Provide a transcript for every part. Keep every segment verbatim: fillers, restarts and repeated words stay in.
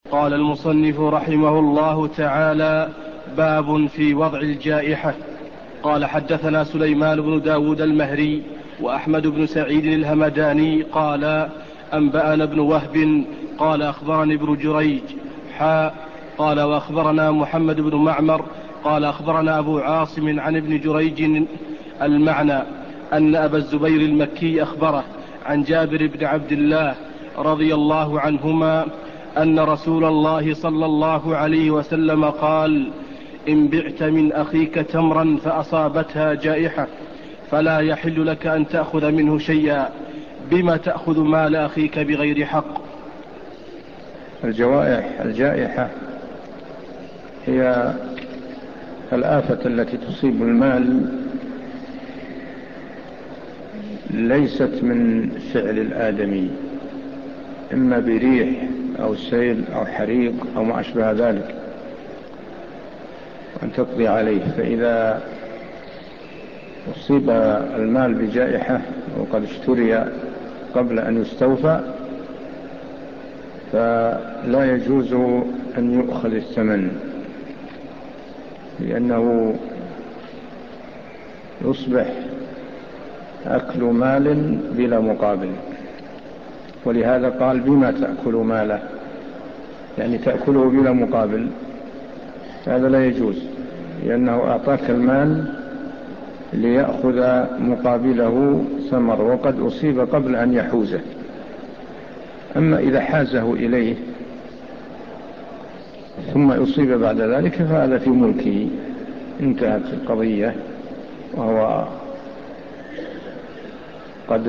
قال المصنف رحمه الله تعالى: باب في وضع الجائحة. قال: حدثنا سليمان بن داود المهري وأحمد بن سعيد الهمداني قال: أنبأنا ابن وهب قال: أخبرني ابن جريج حاء قال: وأخبرنا محمد بن معمر قال: أخبرنا أبو عاصم عن ابن جريج المعنى أن أبا الزبير المكي أخبره عن جابر بن عبد الله رضي الله عنهما أن رسول الله صلى الله عليه وسلم قال: إن بعت من أخيك تمرا فأصابتها جائحة فلا يحل لك أن تأخذ منه شيئا، بما تأخذ مال أخيك بغير حق. الجوائح الجائحة هي الآفة التي تصيب المال، ليست من فعل الآدمي، إما بريح أو سيل أو حريق أو ما أشبه ذلك، وأن تقضي عليه. فإذا أصيب المال بجائحة وقد اشتري قبل أن يستوفى فلا يجوز أن يؤخذ الثمن، لأنه يصبح أكل مال بلا مقابل. ولهذا قال: بما تأكل ماله، يعني تأكله بلا مقابل، هذا لا يجوز، لأنه أعطاك المال ليأخذ مقابله ثمر وقد أصيب قبل أن يحوزه. أما إذا حازه إليه ثم أصيب بعد ذلك فهذا في ملكه، انتهت القضية، وهو قد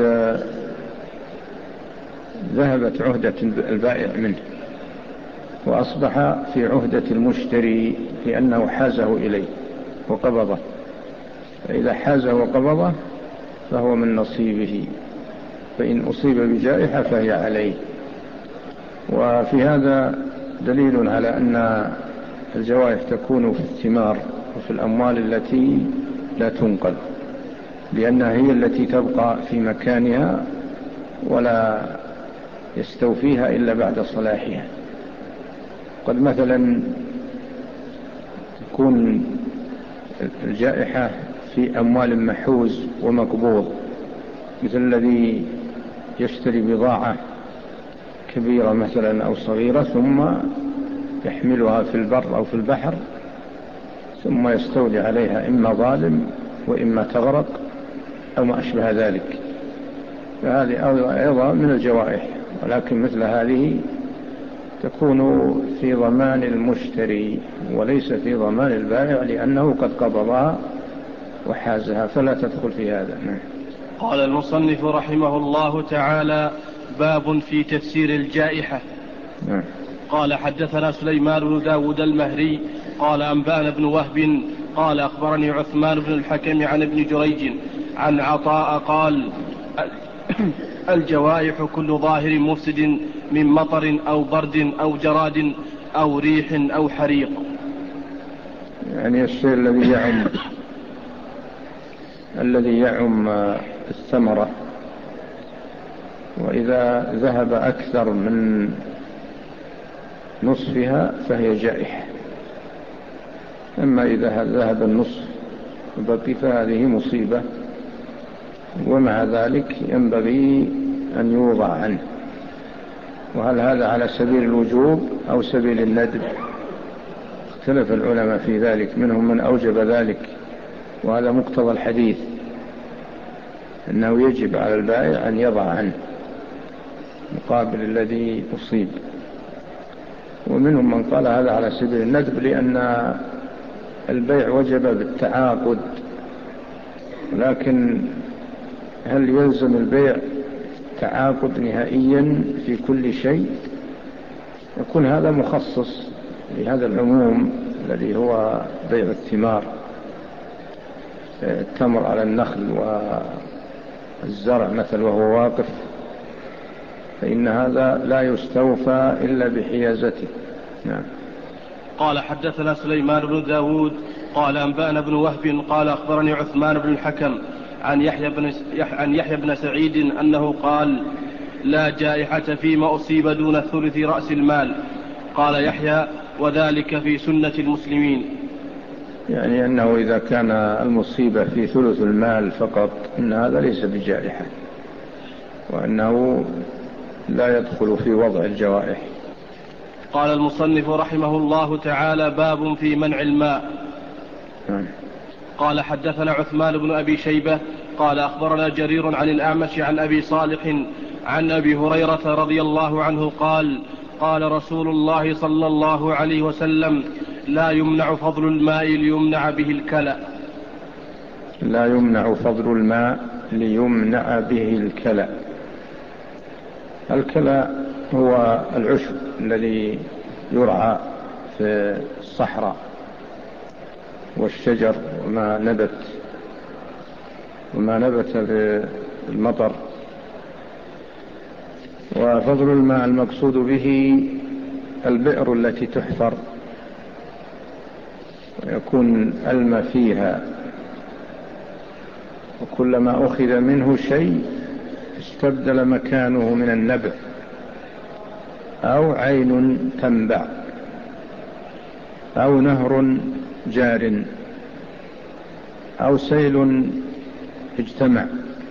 ذهبت عهدة البائع منه وأصبح في عهدة المشتري، لأنه حازه إليه وقبضه. فإذا حازه وقبضه فهو من نصيبه، فإن أصيب بجائحة فهي عليه. وفي هذا دليل على أن الجوائح تكون في الثمار وفي الأموال التي لا تنقل، لأنها هي التي تبقى في مكانها ولا يستوفيها إلا بعد صلاحها. قد مثلا تكون الجائحة في أموال محوز ومقبوض، مثل الذي يشتري بضاعة كبيرة مثلا أو صغيرة ثم يحملها في البر أو في البحر ثم يستولي عليها إما ظالم وإما تغرق أو ما أشبه ذلك، فهذه أيضا من الجوائح. ولكن مثل هذه تكون في ضمان المشتري وليس في ضمان البائع، لأنه قد قبضها وحازها، فلا تدخل في هذا. قال المصنف رحمه الله تعالى: باب في تفسير الجائحة. نعم. قال: حدثنا سليمان بن داود المهري قال: أنبأنا ابن وهب قال: أخبرني عثمان بن الحكم عن ابن جريج عن عطاء قال: الجوائح كل ظاهر مفسد من مطر أو برد أو جراد أو ريح أو حريق. يعني الشيء الذي يعم الذي يعم الثمرة، وإذا ذهب أكثر من نصفها فهي جائحة. أما إذا ذهب النصف بقي فهذه مصيبة، ومع ذلك ينبغي أن يوضع عنه. وهل هذا على سبيل الوجوب أو سبيل الندب؟ اختلف العلماء في ذلك، منهم من أوجب ذلك، وهذا مقتضى الحديث أنه يجب على البائع أن يضع عنه مقابل الذي أصيب. ومنهم من قال هذا على سبيل الندب، لأن البيع وجب بالتعاقد، لكن هل يلزم البيع تعاقد نهائيا في كل شيء؟ يكون هذا مخصص لهذا العموم الذي هو بيع الثمار، التمر على النخل والزرع مثل وهو واقف، فإن هذا لا يستوفى إلا بحيازته. نعم. قال: حدثنا سليمان بن داود قال: أنبأنا ابن وهب قال: أخبرني عثمان بن الحكم عن يحيى بن, عن يحيى بن سعيد أنه قال: لا جائحة فيما أصيب دون ثلث رأس المال. قال يحيى: وذلك في سنة المسلمين. يعني أنه إذا كان المصيبة في ثلث المال فقط إن هذا ليس بجائحة، وأنه لا يدخل في وضع الجوائح. قال المصنف رحمه الله تعالى: باب في منع الماء. قال حدثنا عثمان بن أبي شيبة قال أخبرنا جرير عن الأعمش عن أبي صالح عن أبي هريرة رضي الله عنه قال: قال رسول الله صلى الله عليه وسلم: لا يمنع فضل الماء ليمنع به الكلى. لا يمنع فضل الماء ليمنع به الكلى. الكلى هو العشب الذي يرعى في الصحراء والشجر وما نبت وما نبت بالمطر. وفضل الماء المقصود به البئر التي تحفر ويكون الماء فيها، وكلما أخذ منه شيء استبدل مكانه من النبع أو عين تنبع أو نهر جار أو سيل اجتمع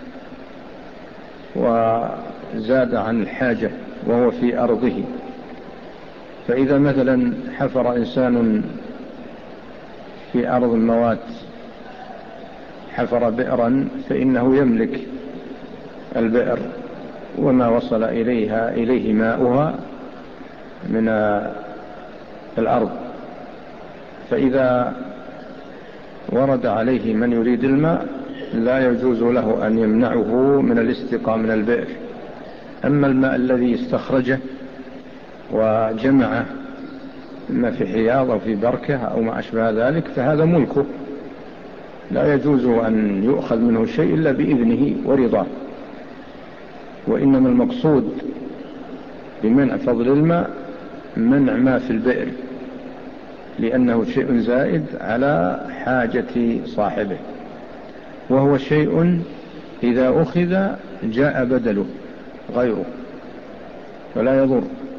وزاد عن الحاجة وهو في أرضه. فإذا مثلا حفر إنسان في أرض الموات، حفر بئرا، فإنه يملك البئر وما وصل إليها إليه ماؤها من الأرض. فإذا ورد عليه من يريد الماء لا يجوز له أن يمنعه من الاستقاء من البئر. أما الماء الذي استخرجه وجمعه إما في حياض أو في بركة أو ما أشبه ذلك فهذا ملكه، لا يجوز أن يؤخذ منه شيء إلا بإذنه ورضاه. وإنما المقصود بمنع فضل الماء منع ما في البئر، لأنه شيء زائد على حاجة صاحبه، وهو شيء إذا أخذ جاء بدله غيره فلا يضر.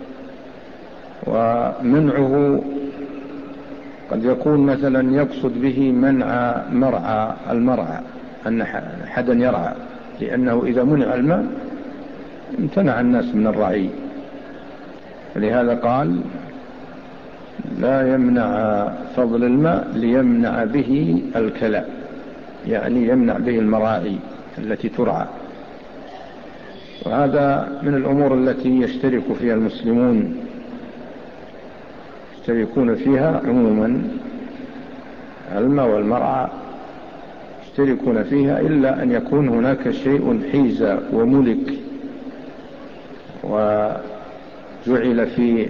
ومنعه قد يكون مثلا يقصد به منع مرعى المرعى، أن حدا يرعى، لأنه إذا منع الماء امتنع الناس من الرعي. لهذا قال: لا يمنع فضل الماء ليمنع به الكلى، يعني يمنع به المراعي التي ترعى. وهذا من الأمور التي يشترك فيها المسلمون، يشتركون فيها عموما، الماء والمرعى يشتركون فيها، إلا أن يكون هناك شيء حيز وملك وجعل في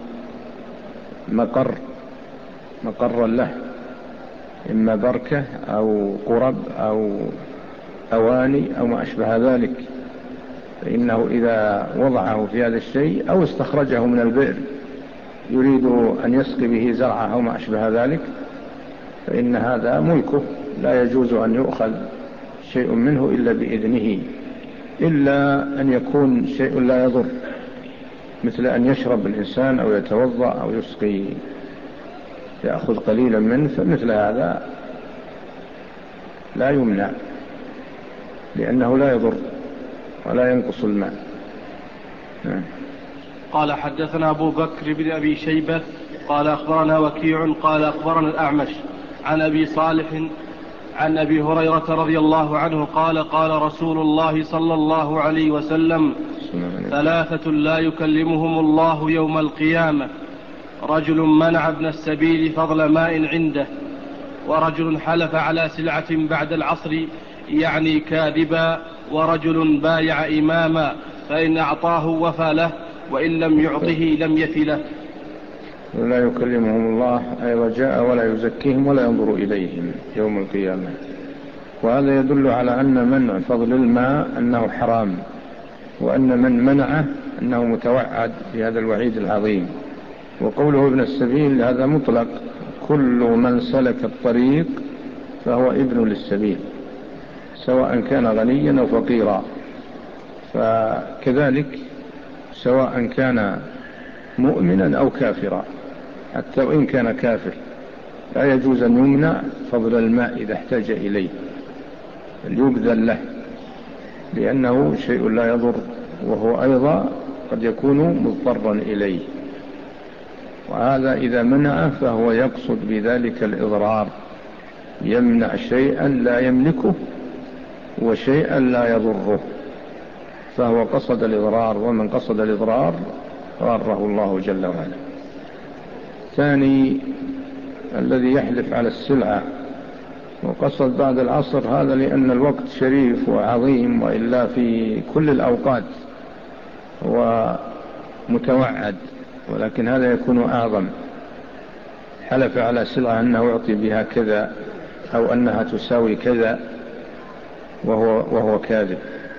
مقر مقرا له، إما بركة أو قرب أو أواني أو ما أشبه ذلك، فإنه إذا وضعه في هذا الشيء أو استخرجه من البئر يريد أن يسقي به زرعه أو ما أشبه ذلك فإن هذا ملكه، لا يجوز أن يؤخذ شيء منه إلا بإذنه، إلا أن يكون شيء لا يضر، مثل أن يشرب الإنسان أو يتوضأ أو يسقي يأخذ قليلا منه، فمثل هذا لا يمنع لأنه لا يضر ولا ينقص الماء. قال حدثنا أبو بكر بن أبي شيبة قال أخبرنا وكيع قال أخبرنا الأعمش عن أبي صالح عن أبي هريرة رضي الله عنه قال: قال رسول الله صلى الله عليه وسلم: ثلاثة لا يكلمهم الله يوم القيامة: رجل منع ابن السبيل فضل ماء عنده، ورجل حلف على سلعة بعد العصر يعني كاذبا، ورجل بايع إماما فإن أعطاه وفى له وإن لم يعطه لم يف له. لا يكلمهم الله أي رجاء ولا يزكيهم ولا ينظر إليهم يوم القيامة. وهذا يدل على أن منع فضل الماء أنه حرام، وأن من منعه أنه متوعد بهذا الوعيد العظيم. وقوله ابن السبيل هذا مطلق، كل من سلك الطريق فهو ابن للسبيل، سواء كان غنيا أو فقيرا. فكذلك سواء كان مؤمنا أو كافرا، حتى وإن كان كافر لا يجوز أن يمنع فضل الماء إذا احتاج إليه، ليبذل له، لأنه شيء لا يضر، وهو أيضا قد يكون مضطرا إليه. وهذا إذا منع فهو يقصد بذلك الإضرار، يمنع شيئا لا يملكه وشيئا لا يضره، فهو قصد الإضرار، ومن قصد الإضرار غره الله جل وعلا. ثاني الذي يحلف على السلعة وقصد بعد العصر، هذا لأن الوقت شريف وعظيم، وإلا في كل الأوقات هو متوعد، ولكن هذا يكون أعظم. حلف على سلعة أنه يعطي بها كذا أو أنها تساوي كذا وهو, وهو كاذب،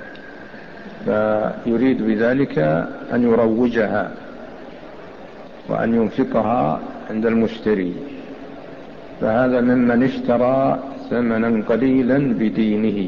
فيريد بذلك أن يروجها وأن ينفقها عند المشتري، فهذا ممن اشترى ثمنا قليلا بدينه،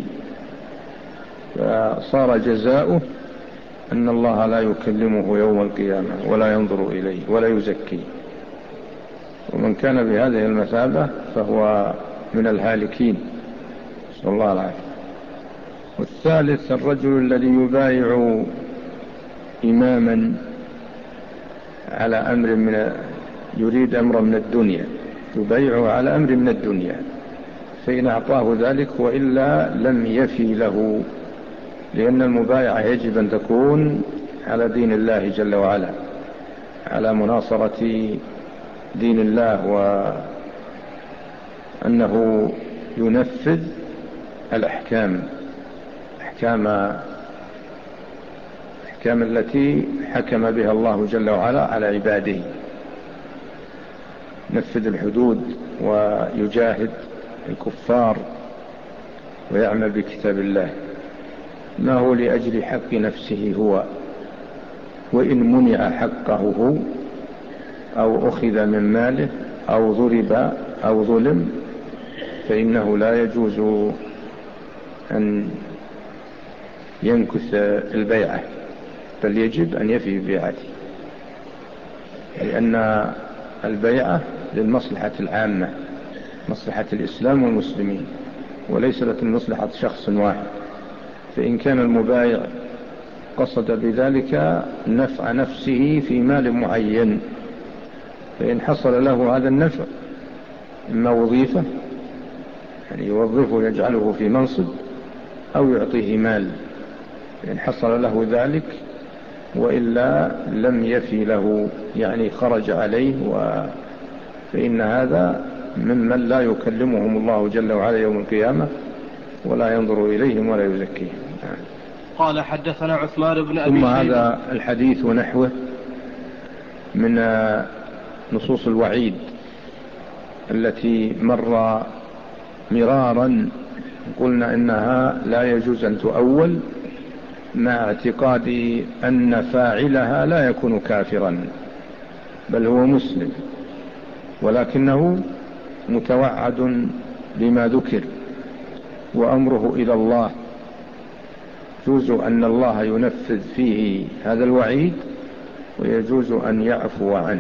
فصار جزاؤه أن الله لا يكلمه يوم القيامة ولا ينظر إليه ولا يزكيه، ومن كان بهذه المثابة فهو من الهالكين، صلى الله العافية. والثالث الرجل الذي يبايع إماما على أمر من يريد أمر من الدنيا، يبايعه على أمر من الدنيا، فإن أعطاه ذلك وإلا لم يفي له، لأن المبايعة يجب أن تكون على دين الله جل وعلا، على مناصرة دين الله، وأنه ينفذ الأحكام أحكام أحكام التي حكم بها الله جل وعلا على عباده، ينفذ الحدود ويجاهد الكفار ويعمل بكتاب الله، ما هو لأجل حق نفسه هو، وإن منع حقه هو أو أخذ من ماله أو ضرب أو ظلم فإنه لا يجوز أن ينكث البيعة، بل يجب أن يفي ببيعته، لأن البيعة للمصلحة العامة، مصلحة الإسلام والمسلمين، وليس لمصلحة شخص واحد. فإن كان المبايع قصد بذلك نفع نفسه في مال معين، فإن حصل له هذا النفع إما وظيفة، يعني يوظفه يجعله في منصب، أو يعطيه مال، فإن حصل له ذلك وإلا لم يفي له، يعني خرج عليه، و فإن هذا ممن لا يكلمهم الله جل وعلا يوم القيامة ولا ينظر إليهم ولا يزكيهم. قال حدثنا عثمان بن أبي ثم شيبة. هذا الحديث ونحوه من نصوص الوعيد التي مر مرارا قلنا إنها لا يجوز أن تؤول، مع اعتقاد أن فاعلها لا يكون كافرا، بل هو مسلم، ولكنه متوعد بما ذكر، وأمره إلى الله، يجوز أن الله ينفذ فيه هذا الوعيد، ويجوز أن يعفو عنه.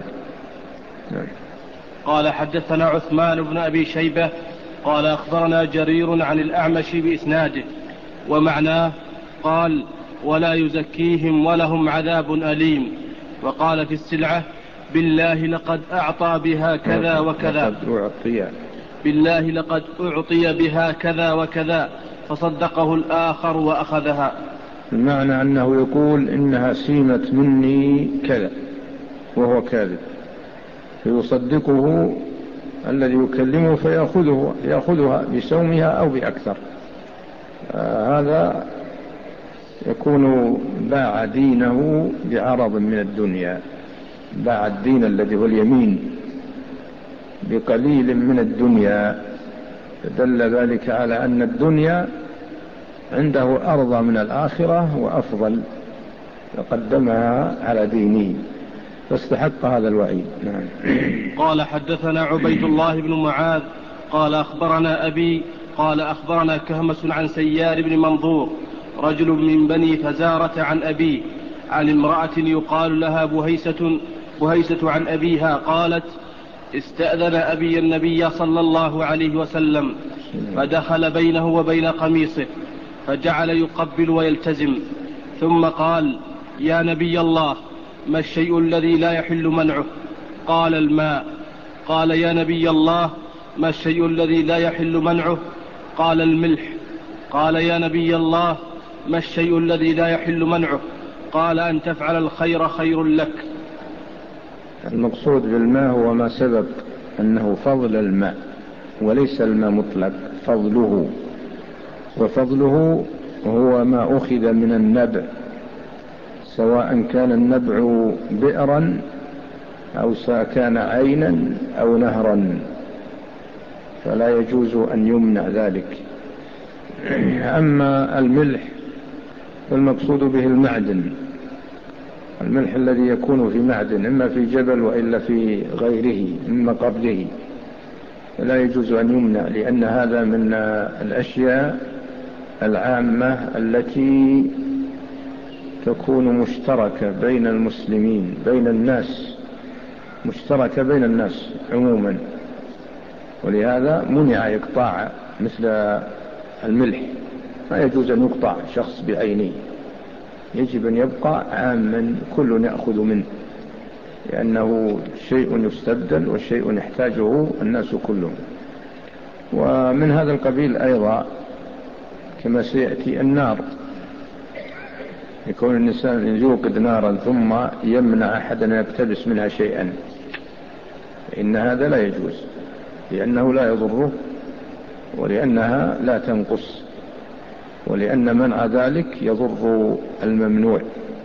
قال حدثنا عثمان بن أبي شيبة قال أخبرنا جرير عن الأعمش بإسناده ومعناه، قال ولا يزكيهم ولهم عذاب أليم. وقال في السلعة بالله لقد أعطى بها كذا وكذا، بالله لقد أعطي بها كذا وكذا، فصدقه الآخر وأخذها. المعنى أنه يقول إنها سيمت مني كذا وهو كاذب، فيصدقه الذي يكلمه فيأخذه يأخذها بسومها أو بأكثر. آه هذا يكون باع دينه بعرض من الدنيا، باع الدين الذي هو اليمين بقليل من الدنيا، فدل ذلك على أن الدنيا عنده أرضى من الآخرة وأفضل، فقدمها على دينه، فاستحق هذا الوعيد. نعم. قال حدثنا عبيد الله بن معاذ قال أخبرنا أبي قال أخبرنا كهمس عن سيار بن منظور رجل من بني فزارة عن أبيه عن امرأة يقال لها بهيسة بهيسة عن أبيها قالت: استأذن أبي النبي صلى الله عليه وسلم فدخل بينه وبين قميصه فجعل يقبل ويلتزم، ثم قال: يا نبي الله، ما الشيء الذي لا يحل منعه؟ قال: الماء. قال: يا نبي الله، ما الشيء الذي لا يحل منعه؟ قال: الملح. قال: يا نبي الله، ما الشيء الذي لا يحل منعه؟ قال: أن تفعل الخير خير لك. المقصود بالماء هو ما سبق أنه فضل الماء وليس الماء مطلق، فضله، وفضله هو ما أخذ من النبع، سواء كان النبع بئرا أو كان عينا أو نهرا، فلا يجوز أن يمنع ذلك. أما الملح فالمقصود به المعدن، الملح الذي يكون في معدن إما في جبل وإلا في غيره من مقابله، فلا يجوز أن يمنع، لأن هذا من الأشياء العامة التي تكون مشتركة بين المسلمين، بين الناس، مشتركة بين الناس عموما، ولهذا منع إقطاع مثل الملح، ما يجوز أن يقطع شخص بعينه، يجب أن يبقى عاما كل يأخذ منه، لأنه شيء يستبدل والشيء يحتاجه الناس كلهم. ومن هذا القبيل أيضا كما سيأتي النار، يكون الإنسان يوقد نارا ثم يمنع أحدا أن يقتبس منها شيئا، إن هذا لا يجوز، لأنه لا يضره ولأنها لا تنقص، ولأن منع ذلك يضر الممنوع،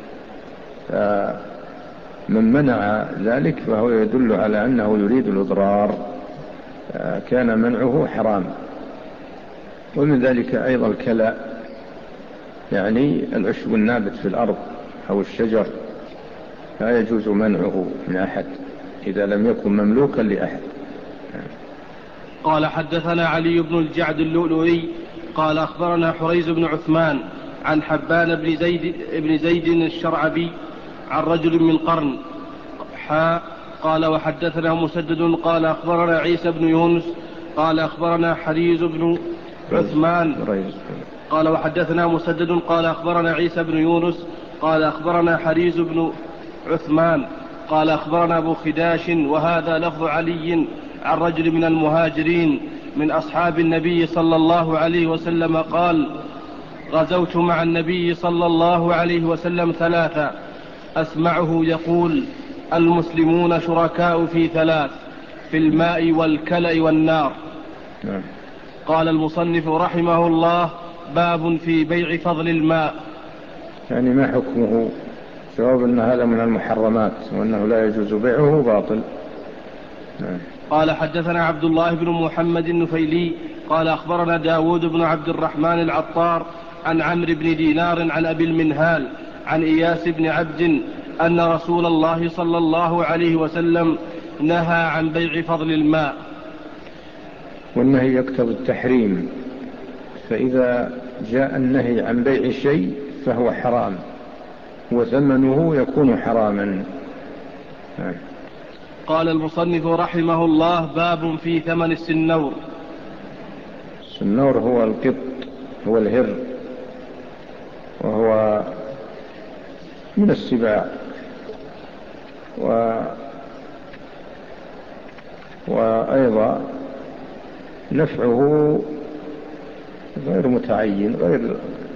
فمن منع ذلك فهو يدل على أنه يريد الإضرار، كان منعه حرام. ومن ذلك أيضا الكلى، يعني العشب النابت في الأرض أو الشجر، لا يجوز منعه من أحد إذا لم يكن مملوكا لأحد. قال: حدثنا علي بن الجعد اللؤلؤي قال: أخبرنا حريز بن عثمان عن حبان بن زيد, بن زيد الشرعبي عن رجل من قرن حاء. قال: وحدثنا مسدد قال: أخبرنا عيسى بن يونس قال: أخبرنا حريز بن عثمان قال: وحدثنا مسدد قال: أخبرنا عيسى بن يونس قال: أخبرنا حريز بن عثمان قال: أخبرنا أبو خداش، وهذا لفظ علي، عن رجل من المهاجرين من أصحاب النبي صلى الله عليه وسلم قال: غزوت مع النبي صلى الله عليه وسلم ثلاثا، أسمعه يقول: المسلمون شركاء في ثلاث، في الماء والكلأ والنار. قال المصنف رحمه الله: باب في بيع فضل الماء. يعني ما حكمه؟ جواب أن هذا من المحرمات وأنه لا يجوز بيعه باطل. قال: حدثنا عبد الله بن محمد النفيلي قال: أخبرنا داود بن عبد الرحمن العطار عن عمرو بن دينار عن أبي المنهال عن إياس بن عبد أن رسول الله صلى الله عليه وسلم نهى عن بيع فضل الماء. والنهي يقتضي التحريم، فإذا جاء النهي عن بيع شيء فهو حرام وثمنه يكون حراما. قال المصنف رحمه الله: باب في ثمن السنور. السنور هو القط، هو الهر، وهو من السباع، و... وأيضا نفعه غير متعين، غير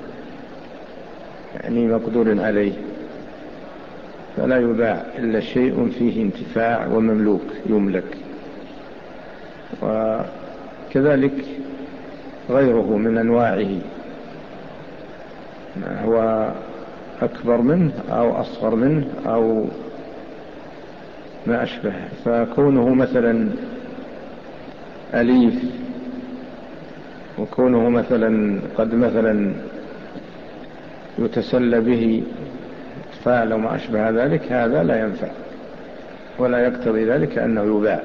يعني مقدور عليه، فلا يباع إلا شيء فيه انتفاع ومملوك يملك. وكذلك غيره من أنواعه، ما هو أكبر منه أو أصغر منه أو ما أشبه، فكونه مثلا أليف، وكونه مثلا قد مثلا يتسلى به فعل وما أشبه ذلك، هذا لا ينفع ولا يقتضي ذلك أنه يباع.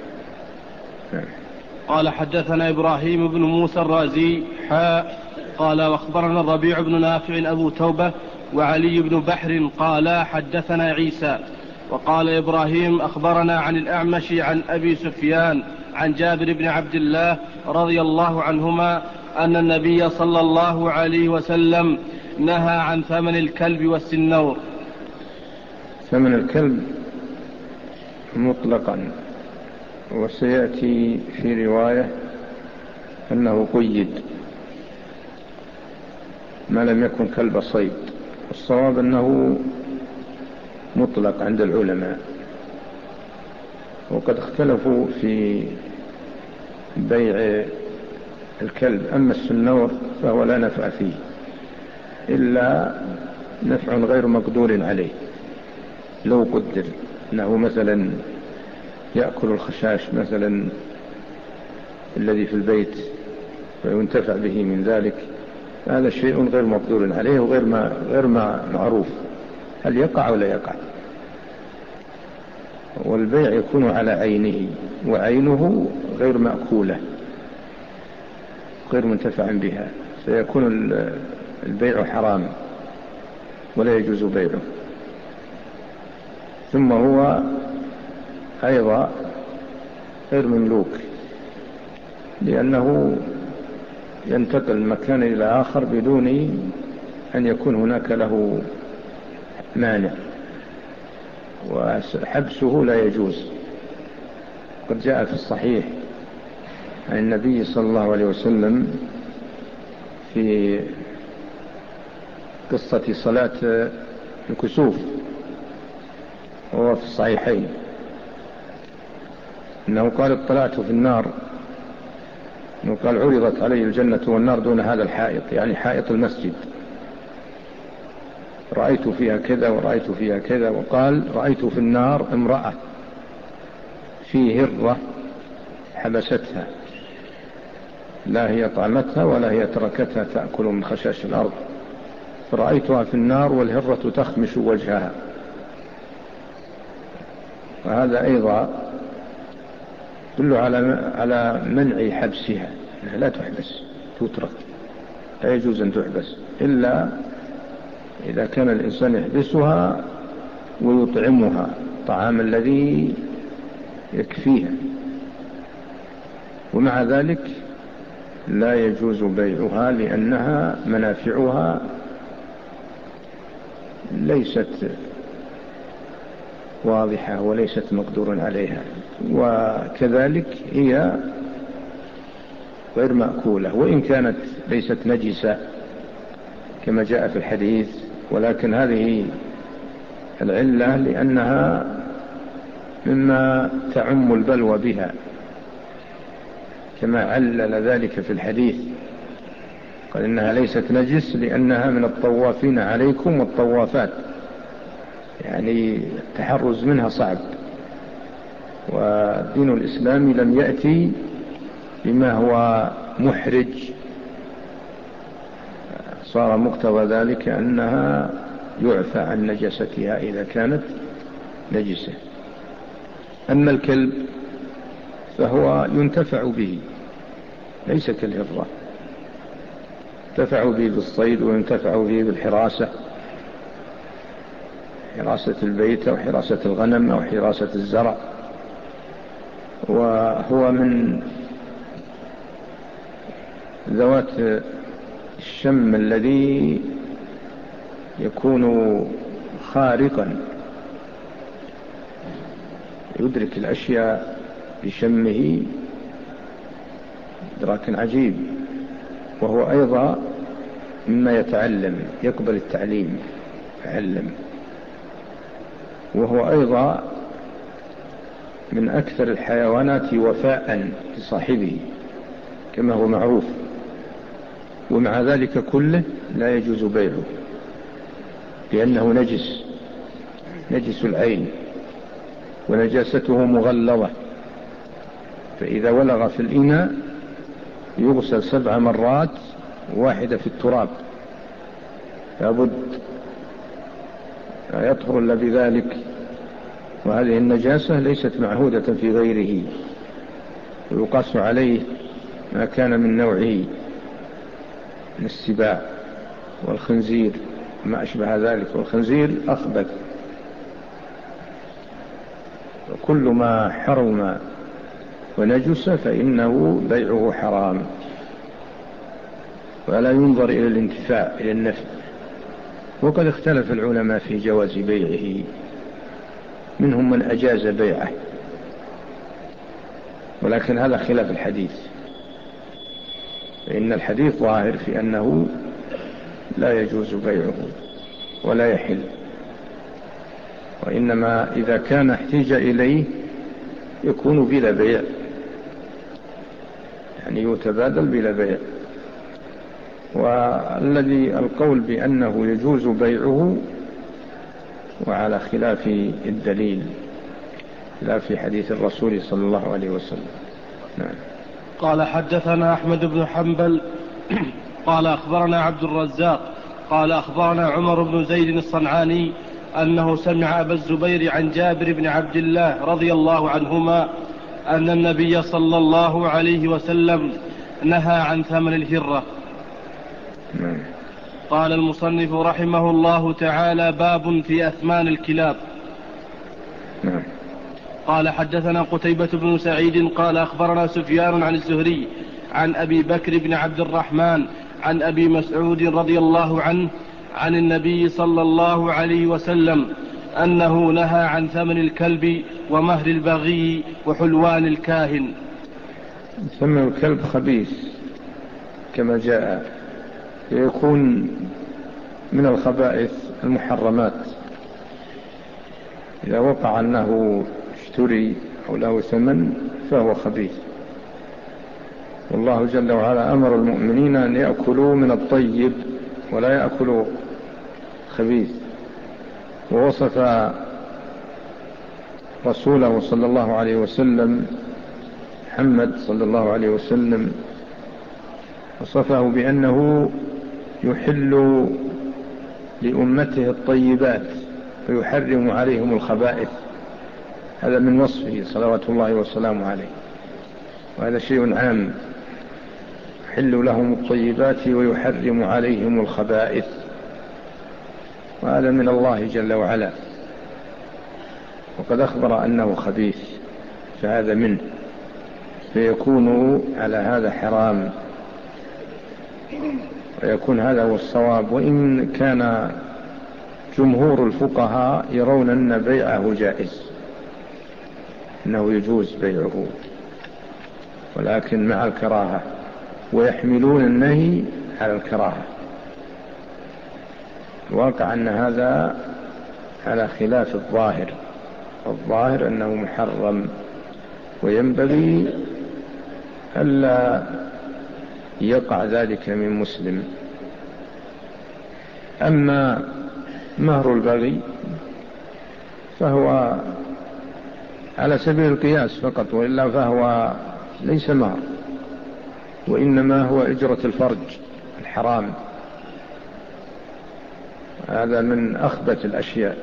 قال: حدثنا إبراهيم بن موسى الرازي حاء قال: واخبرنا الربيع بن نافع أبو توبة وعلي بن بحر قال: حدثنا عيسى وقال إبراهيم أخبرنا عن الأعمش عن أبي سفيان عن جابر بن عبد الله رضي الله عنهما أن النبي صلى الله عليه وسلم نهى عن ثمن الكلب والسنور. ثمن الكلب مطلقا، وسيأتي في رواية أنه قيد ما لم يكن كلب صيد، والصواب أنه مطلق عند العلماء، وقد اختلفوا في بيع الكلب. أما السنور فهو لا نفع فيه إلا نفع غير مقدور عليه، لو قدر أنه مثلا يأكل الخشاش مثلا الذي في البيت وينتفع به من ذلك، هذا شيء غير مقدور عليه وغير ما غير ما معروف هل يقع ولا يقع. والبيع يكون على عينه، وعينه غير مأكولة غير منتفع بها، فيكون البيع حرام ولا يجوز بيعه. ثم هو أيضا غير مملوك، لأنه ينتقل من مكان إلى آخر بدون أن يكون هناك له مانع، وحبسه لا يجوز. قد جاء في الصحيح عن النبي صلى الله عليه وسلم في قصة صلاة الكسوف، وهو في الصحيحين، أنه قال اطلعت في النار، أنه قال عرضت علي الجنة والنار دون هذا الحائط، يعني حائط المسجد، رأيت فيها كذا ورأيت فيها كذا. وقال رأيت في النار امرأة في هرة حبستها، لا هي طعمتها ولا هي تركتها تأكل من خشاش الأرض، فرأيتها في النار والهرة تخمش وجهها. وهذا أيضا يدل على على منع حبسها، لا تحبس تترك، لا يجوز أن تحبس إلا إذا كان الإنسان يحبسها ويطعمها طعام الذي يكفيها، ومع ذلك لا يجوز بيعها لأنها منافعها ليست واضحة وليست مقدور عليها، وكذلك هي غير مأكولة، وإن كانت ليست نجسة كما جاء في الحديث، ولكن هذه العلة لأنها مما تعم البلوى بها، كما علل ذلك في الحديث، قال إنها ليست نجس لأنها من الطوافين عليكم والطوافات، يعني التحرز منها صعب. ودين الإسلام لم يأتي بما هو محرج، صار مقتضى ذلك أنها يعفى عن نجستها إذا كانت نجسة. أما الكلب فهو ينتفع به، ليس كالهرة، ينتفع به بالصيد وينتفع به بالحراسة، حراسة البيت أو حراسة الغنم أو حراسة الزرع، وهو من ذوات الشم الذي يكون خارقا، يدرك الأشياء بشمه إدراك عجيب، وهو أيضا مما يتعلم، يقبل التعليم يتعلم، وهو أيضا من أكثر الحيوانات وفاء لصاحبه كما هو معروف، ومع ذلك كله لا يجوز بيعه لأنه نجس، نجس العين، ونجاسته مغلظة، فإذا ولغ في الإناء يغسل سبع مرات واحدة في التراب، لابد لا يطهر إلا بذلك. وهذه النجاسة ليست معهودة في غيره، ويقاس عليه ما كان من نوعه من السباع والخنزير ما أشبه ذلك، والخنزير أخبث. وكل ما حرم ونجس فإنه بيعه حرام، ولا ينظر إلى الانتفاع إلى النفع. وقد اختلف العلماء في جواز بيعه، منهم من أجاز بيعه، ولكن هذا خلاف الحديث، فإن الحديث ظاهر في أنه لا يجوز بيعه ولا يحل، وإنما إذا كان احتاج إليه يكون بلا بيع، يعني يتبادل بلا بيع. والذي القول بأنه يجوز بيعه وعلى خلاف الدليل، لا في حديث الرسول صلى الله عليه وسلم. نعم. قال حدثنا أحمد بن حنبل قال أخبرنا عبد الرزاق قال أخبرنا عمر بن زيد الصنعاني أنه سمع أبا الزبير عن جابر بن عبد الله رضي الله عنهما أن النبي صلى الله عليه وسلم نهى عن ثمن الهرة. نعم. قال المصنف رحمه الله تعالى: باب في أثمان الكلاب. نعم. قال حدثنا قتيبة بن سعيد قال أخبرنا سفيان عن الزهري عن أبي بكر بن عبد الرحمن عن أبي مسعود رضي الله عنه عن النبي صلى الله عليه وسلم أنه نهى عن ثمن الكلب ومهر البغي وحلوان الكاهن. ثمن الكلب خبيث كما جاء، يكون من الخبائث المحرمات إذا وقع أنه اشتري أو له ثمن فهو خبيث. والله جل وعلا أمر المؤمنين أن يأكلوا من الطيب ولا يأكلوا خبيث، ووصف رسوله صلى الله عليه وسلم محمد صلى الله عليه وسلم، وصفه بأنه يحل لأمته الطيبات ويحرم عليهم الخبائث. هذا من وصفه صلوات الله وسلامه عليه، وهذا شيء عام، يحل لهم الطيبات ويحرم عليهم الخبائث، وهذا من الله جل وعلا، وقد أخبر أنه خبيث، فهذا منه، فيكون على هذا حرام، ويكون هذا هو الصواب. وإن كان جمهور الفقهاء يرون أن بيعه جائز، أنه يجوز بيعه، ولكن مع الكراهة، ويحملون النهي على الكراهة. الواقع أن هذا على خلاف الظاهر، الظاهر أنه محرم، وينبغي ألا يقع ذلك من مسلم. أما مهر البغي فهو على سبيل القياس فقط، وإلا فهو ليس مهر، وإنما هو إجرة الفرج الحرام. هذا من أخبث الأشياء،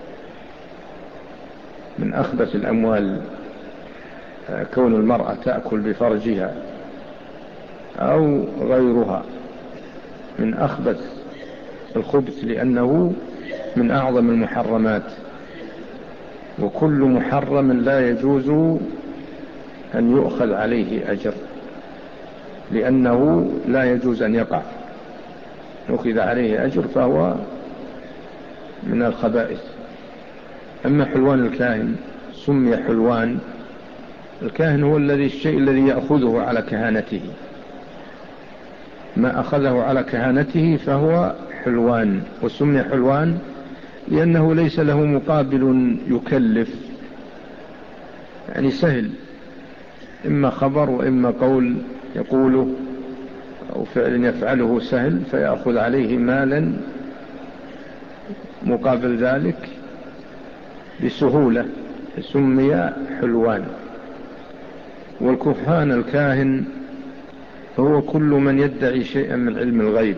من أخبث الأموال، كون المرأة تأكل بفرجها أو غيرها من أخبث الخبث، لأنه من أعظم المحرمات، وكل محرم لا يجوز أن يؤخذ عليه أجر، لأنه لا يجوز أن يقع، يؤخذ عليه أجر فهو من الخبائث. أما حلوان الكاهن، سمي حلوان، الكاهن هو الذي الشيء الذي يأخذه على كهانته، ما أخذه على كهانته فهو حلوان، وسمي حلوان لأنه ليس له مقابل يكلف، يعني سهل، إما خبر وإما قول يقوله أو فعل يفعله سهل، فيأخذ عليه مالا مقابل ذلك بسهولة، سمي حلوان. والكهان الكاهن هو كل من يدعي شيئا من علم الغيب،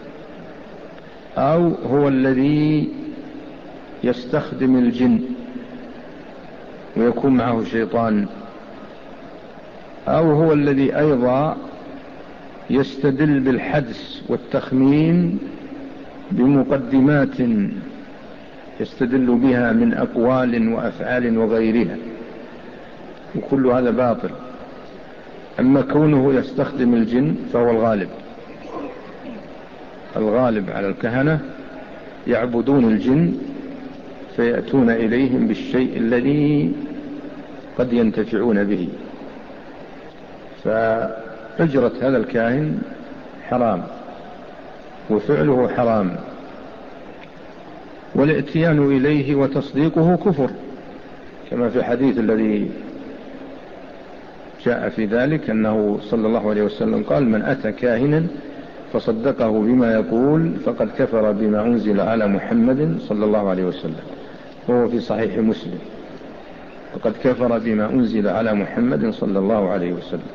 أو هو الذي يستخدم الجن ويكون معه شيطان، أو هو الذي أيضا يستدل بالحدس والتخمين بمقدمات يستدل بها من أقوال وأفعال وغيرها، وكل هذا باطل. أما كونه يستخدم الجن فهو الغالب، الغالب على الكهنة يعبدون الجن فيأتون إليهم بالشيء الذي قد ينتفعون به، فأجرة هذا الكاهن حرام وفعله حرام، والاتيان إليه وتصديقه كفر، كما في الحديث الذي جاء في ذلك أنه صلى الله عليه وسلم قال: من أتى كاهنا فصدقه بما يقول فقد كفر بما أنزل على محمد صلى الله عليه وسلم، وهو في صحيح مسلم: فقد كفر بما أنزل على محمد صلى الله عليه وسلم.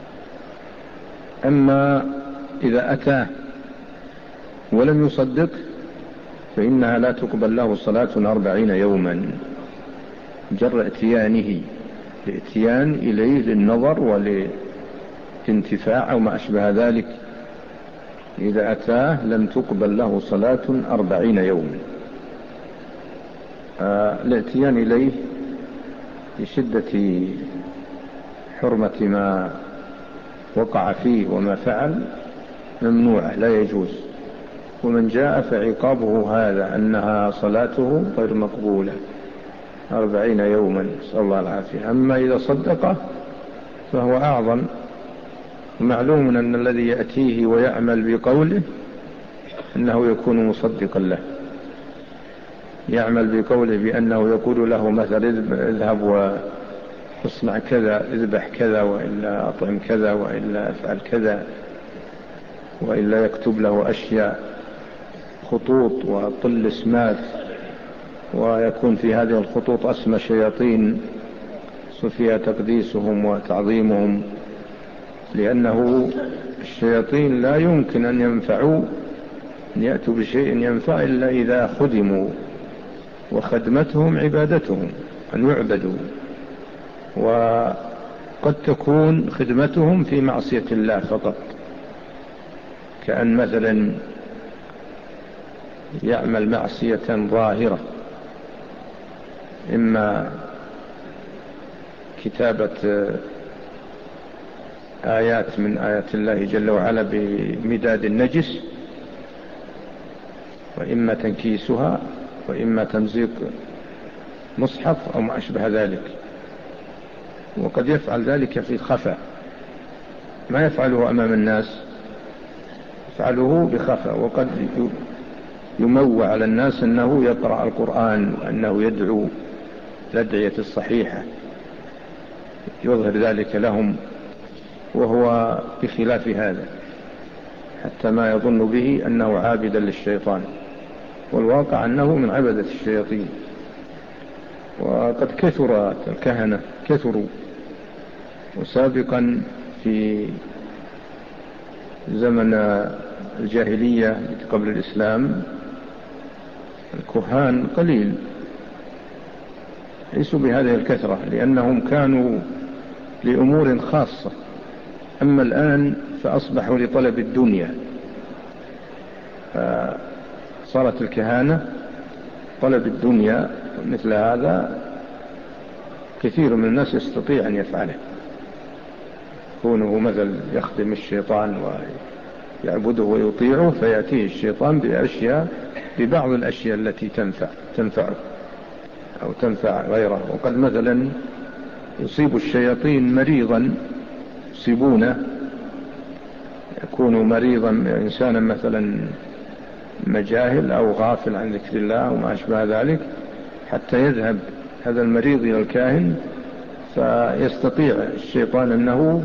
أما إذا أتاه ولم يصدق فإنها لا تقبل له صلاة أربعين يوما، جر اتيانه، الاتيان إليه للنظر وللانتفاع أو ما أشبه ذلك، إذا أتاه لم تقبل له صلاة أربعين يوما. آه الاتيان إليه لشدة حرمة ما وقع فيه وما فعل ممنوع لا يجوز، ومن جاء فعقابه هذا أنها صلاته غير مقبولة أربعين يوما، نسأل الله العافية. أما إذا صدقه فهو أعظم. معلوم أن الذي يأتيه ويعمل بقوله أنه يكون مصدقا له، يعمل بقوله بأنه يقول له مثلا: اذهب واصنع كذا، اذبح كذا، وإلا أطعم كذا، وإلا أفعل كذا، وإلا يكتب له أشياء خطوط وطل اسمات، ويكون في هذه الخطوط أسمى شياطين فيها تقديسهم وتعظيمهم، لأنه الشياطين لا يمكن أن ينفعوا أن يأتوا بشيء ينفع إلا إذا خدموا، وخدمتهم عبادتهم أن يعبدوا، وقد تكون خدمتهم في معصية الله فقط، كأن مثلا يعمل معصية ظاهرة، إما كتابة آيات من آيات الله جل وعلا بمداد النجس، وإما تنكيسها، وإما تمزيق مصحف أو ما أشبه ذلك. وقد يفعل ذلك في خفاء، ما يفعله أمام الناس، يفعله بخفاء، وقد يموع على الناس أنه يقرأ القرآن وأنه يدعو الأدعية الصحيحة، يظهر ذلك لهم، وهو بخلاف هذا، حتى ما يظن به أنه عابدا للشيطان، والواقع أنه من عبدة الشياطين. وقد كثر الكهنة، كثروا. وسابقا في زمن الجاهلية قبل الإسلام الكهان قليل، ليسوا بهذه الكثرة، لأنهم كانوا لأمور خاصة. أما الآن فأصبحوا لطلب الدنيا، فصارت الكهانة طلب الدنيا، مثل هذا كثير من الناس يستطيع أن يفعله، كونه مثل يخدم الشيطان ويعبده ويطيعه، فيأتيه الشيطان بأشياء، ببعض الأشياء التي تنفع تنفعه أو تنفع غيره. وقد مثلا يصيب الشياطين مريضا، يصيبونه، يكون مريضا إنسانا مثلا مجاهل أو غافل عن ذكر الله وما أشبه ذلك، حتى يذهب هذا المريض إلى الكاهن، فيستطيع الشيطان أنه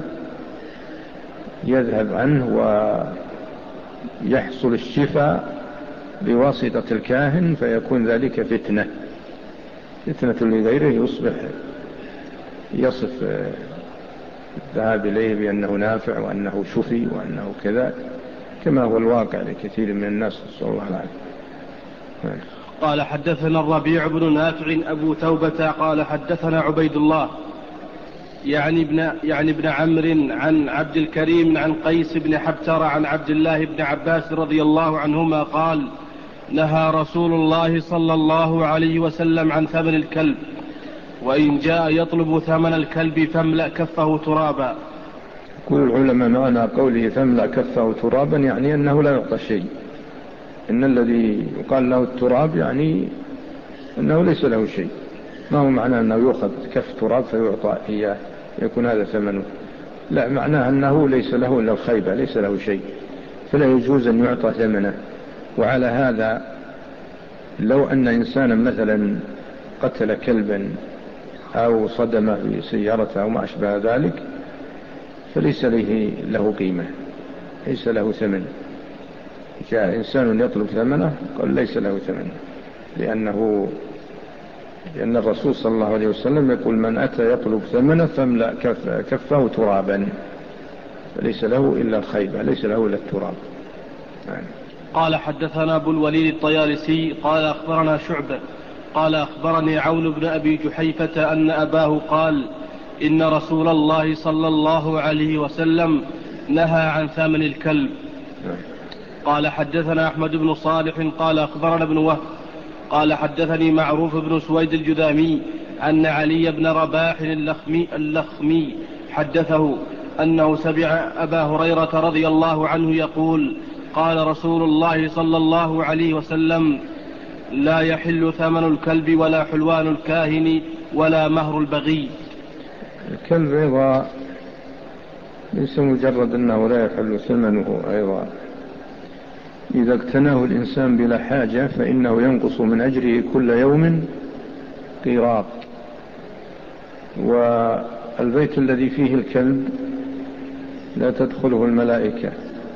يذهب عنه ويحصل الشفاء بواسطة الكاهن، فيكون ذلك فتنة فتنة لغيره، يصبح يصف الذهاب إليه بأنه نافع وأنه شفي وأنه كذا، كما هو الواقع لكثير من الناس، نسأل الله العافية. قال: حدثنا الربيع بن نافع أبو توبة قال حدثنا عبيد الله يعني ابن, يعني ابن عمرو عن عبد الكريم عن قيس بن حبتر عن عبد الله بن عباس رضي الله عنهما قال: نهى رسول الله صلى الله عليه وسلم عن ثمن الكلب، وإن جاء يطلب ثمن الكلب فاملأ كفه ترابا. كل العلماء معنى قوله فاملأ كفه ترابا يعني أنه لا يعطى شيء. إن الذي يقال له التراب يعني أنه ليس له شيء، ما هو معنى أنه يؤخذ كف تراب فيعطى إياه يكون هذا ثمنه، لا، معناه أنه ليس له إلا الخيبة، ليس له شيء، فلا يجوز أن يعطى ثمنه. وعلى هذا لو أن إنسانا مثلا قتل كلبا أو صدمه بسيارته أو ما أشبه ذلك فليس له قيمة، ليس له ثمن. جاء إنسان يطلب ثمنه قال ليس له ثمن، لأنه لأن الرسول صلى الله عليه وسلم يقول من أتى يطلب ثمنه فاملأ كف كفه ترابا، فليس له إلا الخيبة، ليس له إلا التراب. يعني. قال حدثنا أبو الوليد الطيالسي قال أخبرنا شعبة قال أخبرني عون بن أبي جحيفة أن أباه قال إن رسول الله صلى الله عليه وسلم نهى عن ثمن الكلب. قال حدثنا أحمد بن صالح قال أخبرنا ابن وهب قال حدثني معروف بن سويد الجذامي أن علي بن رباح اللخمي, اللخمي حدثه أنه سمع أبا هريرة رضي الله عنه يقول قال رسول الله صلى الله عليه وسلم لا يحل ثمن الكلب ولا حلوان الكاهن ولا مهر البغي. الكلب أيضا ليس مجرد أنه لا يحل ثمنه، أيضا إذا اقتناه الإنسان بلا حاجة فإنه ينقص من أجره كل يوم قيراط. والبيت الذي فيه الكلب لا تدخله الملائكة،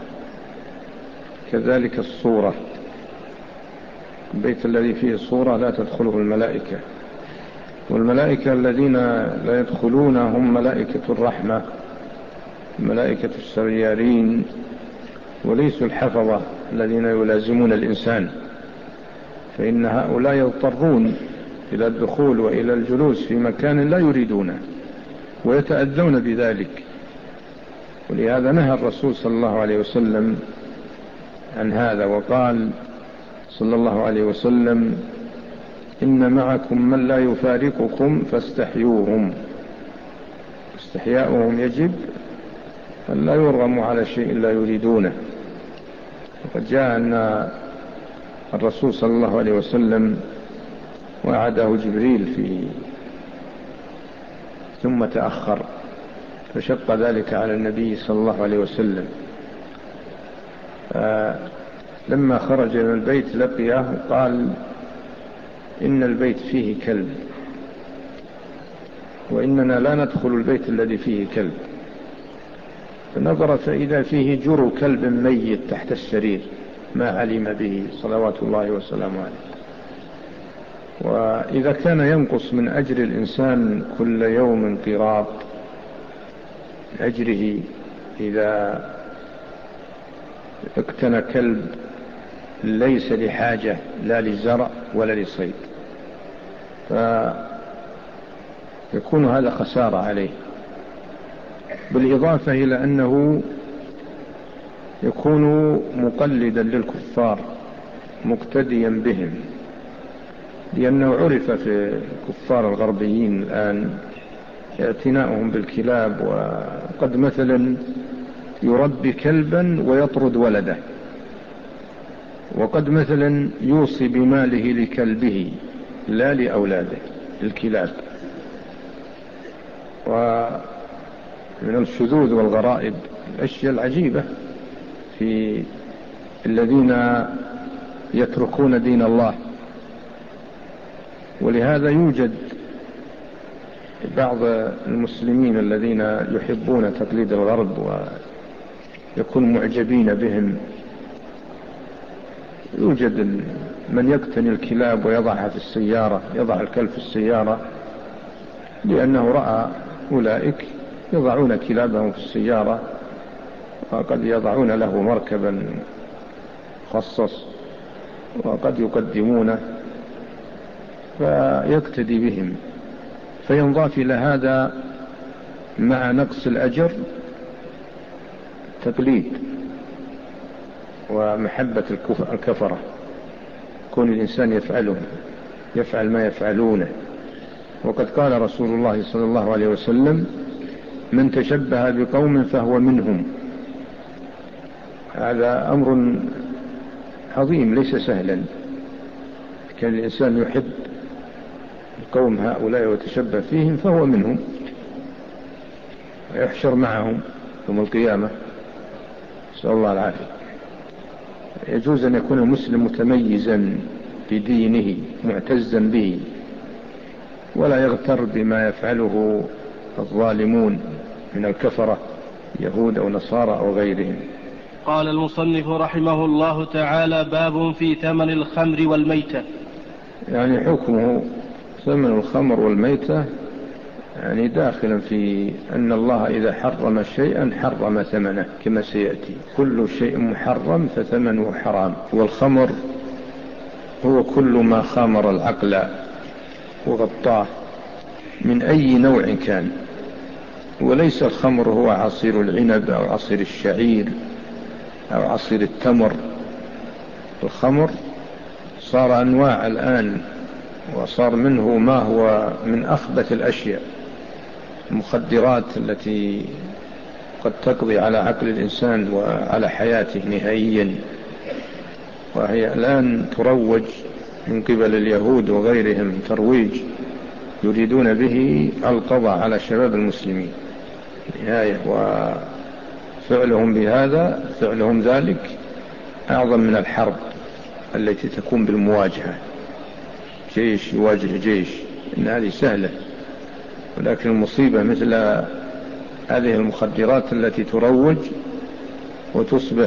كذلك الصورة، البيت الذي فيه الصورة لا تدخله الملائكة. والملائكة الذين لا يدخلون هم ملائكة الرحمة، ملائكة السيارين، وليسوا الحفظة الذين يلازمون الإنسان، فإن هؤلاء يضطرون إلى الدخول وإلى الجلوس في مكان لا يريدونه ويتأذون بذلك. ولهذا نهى الرسول صلى الله عليه وسلم عن هذا، وقال صلى الله عليه وسلم إن معكم من لا يفارقكم فاستحيوهم. استحياؤهم يجب أن لا يرغموا على شيء لا يريدونه. وقد جاء أن الرسول صلى الله عليه وسلم وعده جبريل في ثم تأخر فشق ذلك على النبي صلى الله عليه وسلم. لما خرج من البيت لقيه قال إن البيت فيه كلب وإننا لا ندخل البيت الذي فيه كلب. فنظر فإذا فيه جرو كلب ميت تحت السرير ما علم به صلوات الله وسلامه عليه. وإذا كان ينقص من أجر الإنسان كل يوم قيراط أجره إذا اقتنى كلب ليس لحاجة لا للزرع ولا للصيد، فيكون هذا خسارة عليه، بالإضافة إلى أنه يكون مقلدا للكفار مقتديا بهم، لأنه عرف في الكفار الغربيين الآن اعتناؤهم بالكلاب، وقد مثلا يربي كلبا ويطرد ولده، وقد مثلا يوصي بماله لكلبه لا لأولاده الكلاب. ومن الشذوذ والغرائب الأشياء العجيبة في الذين يتركون دين الله. ولهذا يوجد بعض المسلمين الذين يحبون تقليد الغرب ويكون معجبين بهم، يوجد من يقتني الكلاب ويضعها في السيارة، يضع الكلب في السيارة لأنه رأى أولئك يضعون كلابهم في السيارة، وقد يضعون له مركبا مخصص وقد يقدمونه فيقتدي بهم. فينضاف إلى هذا مع نقص الأجر تقليد ومحبة الكفرة، كون الإنسان يفعله يفعل ما يفعلونه وقد قال رسول الله صلى الله عليه وسلم: من تشبه بقوم فهو منهم. هذا أمر عظيم ليس سهلا. كان الإنسان يحب القوم هؤلاء وتشبه فيهم فهو منهم، ويحشر معهم يوم القيامة، نسأل الله العافية. يجوز أن يكون المسلم متميزا بدينه معتزا به، ولا يغتر بما يفعله الظالمون من الكفرة يهود أو نصارى أو غيرهم. قال المصنف رحمه الله تعالى: باب في ثمن الخمر والميتة. يعني حكمه ثمن الخمر والميتة يعني داخلا في أن الله إذا حرم شيئا حرم ثمنه، كما سيأتي: كل شيء محرم فثمنه حرام. والخمر هو كل ما خامر العقل وغطاه من أي نوع كان، وليس الخمر هو عصير العنب أو عصير الشعير أو عصير التمر. الخمر صار أنواع الآن، وصار منه ما هو من أخبث الأشياء، المخدرات التي قد تقضي على عقل الإنسان وعلى حياته نهائيا، وهي الآن تروج من قبل اليهود وغيرهم ترويج يريدون به القضاء على شباب المسلمين نهاية. وفعلهم بهذا فعلهم ذلك أعظم من الحرب التي تكون بالمواجهة، جيش يواجه جيش، إن هذه سهلة. ولكن المصيبة مثل هذه المخدرات التي تروج وتصبح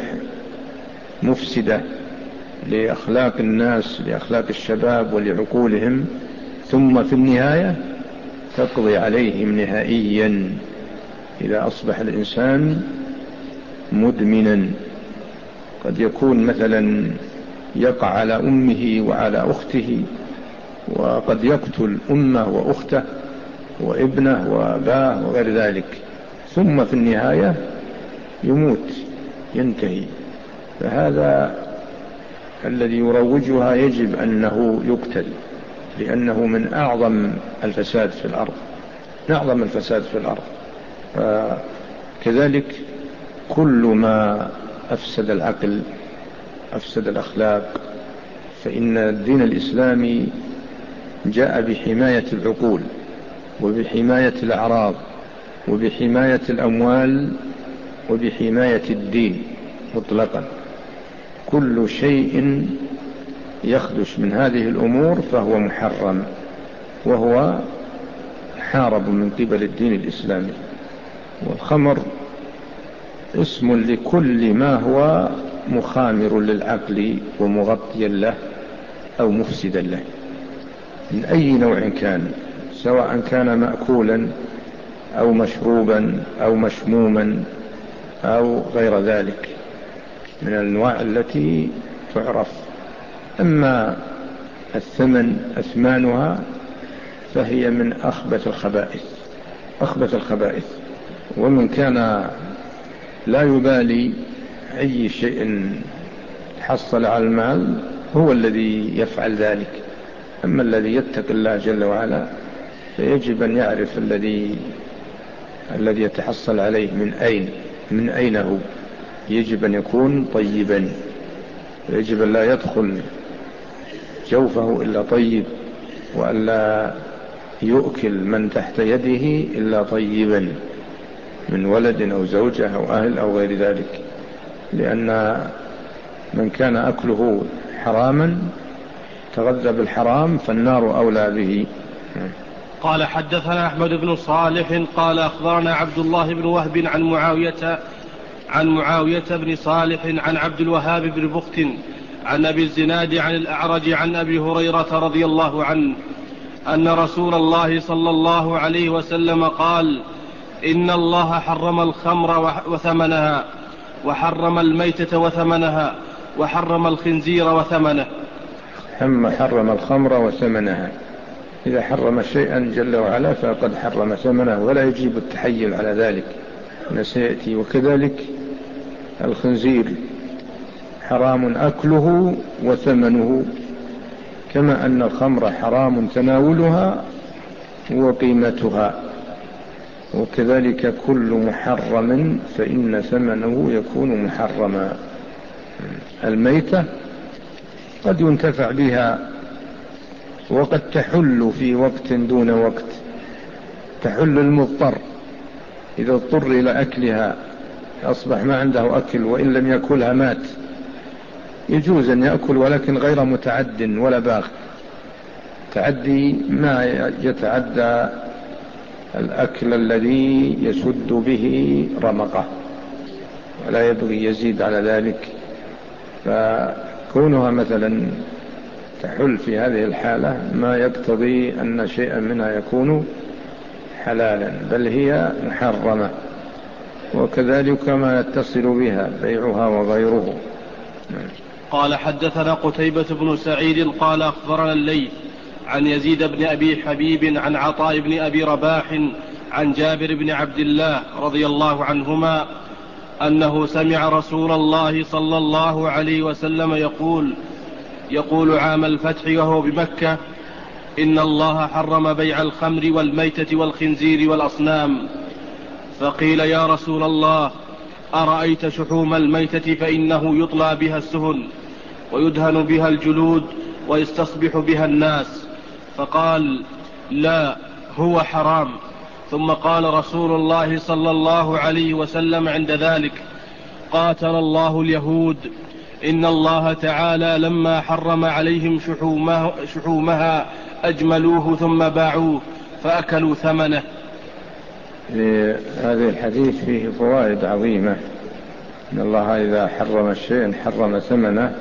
مفسدة لأخلاق الناس، لأخلاق الشباب ولعقولهم، ثم في النهاية تقضي عليهم نهائيا إذا أصبح الإنسان مدمنا. قد يكون مثلا يقع على أمه وعلى أخته، وقد يقتل أمه وأخته وابنه وأباه وغير ذلك، ثم في النهاية يموت ينتهي. فهذا الذي يروجها يجب أنه يقتل، لأنه من أعظم الفساد في الأرض، أعظم الفساد في الأرض. كذلك كل ما أفسد العقل أفسد الأخلاق، فإن الدين الإسلامي جاء بحماية العقول وبحماية الأعراض وبحماية الأموال وبحماية الدين مطلقا. كل شيء يخدش من هذه الأمور فهو محرم، وهو حارب من قبل الدين الإسلامي. والخمر اسم لكل ما هو مخامر للعقل ومغطيا له أو مفسدا له من أي نوع كان، سواء كان مأكولا أو مشروبا أو مشموما أو غير ذلك من الأنواع التي تعرف. أما الثمن أثمانها فهي من أخبث الخبائث، أخبث الخبائث. ومن كان لا يبالي أي شيء حصل على المال هو الذي يفعل ذلك. أما الذي يتقي الله جل وعلا فيجب أن يعرف الذي الذي يتحصل عليه من أين من أين هو. يجب أن يكون طيبا، ويجب أن لا يدخل جوفه إلا طيب، وأن لا يؤكل من تحت يده إلا طيبا من ولد أو زوجة أو أهل أو غير ذلك، لأن من كان أكله حراما تغذى بالحرام فالنار أولى به. قال: حدثنا أحمد بن صالح قال أخبرنا عبد الله بن وهب عن معاوية عن معاوية بن صالح عن عبد الوهاب بن بخت عن أبي الزناد عن الأعرج عن أبي هريرة رضي الله عنه أن رسول الله صلى الله عليه وسلم قال: إن الله حرم الخمر وثمنها، وحرم الميتة وثمنها، وحرم الخنزير وثمنه. ثم حرم الخمر وثمنها. إذا حرم شيئا جل وعلا فقد حرم ثمنه، ولا يجيب التحيل على ذلك نسيأتي. وكذلك الخنزير حرام أكله وثمنه، كما أن الخمر حرام تناولها وقيمتها. وكذلك كل محرم فإن ثمنه يكون محرما. الميتة قد ينتفع بها وقد تحل في وقت دون وقت، تحل المضطر إذا اضطر إلى أكلها أصبح ما عنده أكل وإن لم يأكلها مات، يجوز أن يأكل ولكن غير متعد ولا باغ. تعدي ما يتعدى الأكل الذي يسد به رمقه ولا يبغي يزيد على ذلك، فكونها مثلا تحل في هذه الحالة ما يقتضي أن شيئا منها يكون حلالا، بل هي محرمة. وكذلك ما يتصل بها بيعها وغيره. قال حدثنا قتيبة بن سعيد قال أخبرنا الليث عن يزيد بن أبي حبيب عن عطاء بن أبي رباح عن جابر بن عبد الله رضي الله عنهما أنه سمع رسول الله صلى الله عليه وسلم يقول يقول عام الفتح وهو بمكة: إن الله حرم بيع الخمر والميتة والخنزير والأصنام. فقيل: يا رسول الله، أرأيت شحوم الميتة فإنه يطلى بها السهن ويدهن بها الجلود ويستصبح بها الناس. فقال: لا، هو حرام. ثم قال رسول الله صلى الله عليه وسلم عند ذلك: قاتل الله اليهود، إن الله تعالى لما حرم عليهم شحومها, شحومها أجملوه ثم باعوه فأكلوا ثمنه. هذا الحديث فيه فوائد عظيمة. إن الله إذا حرم الشيء حرم ثمنه،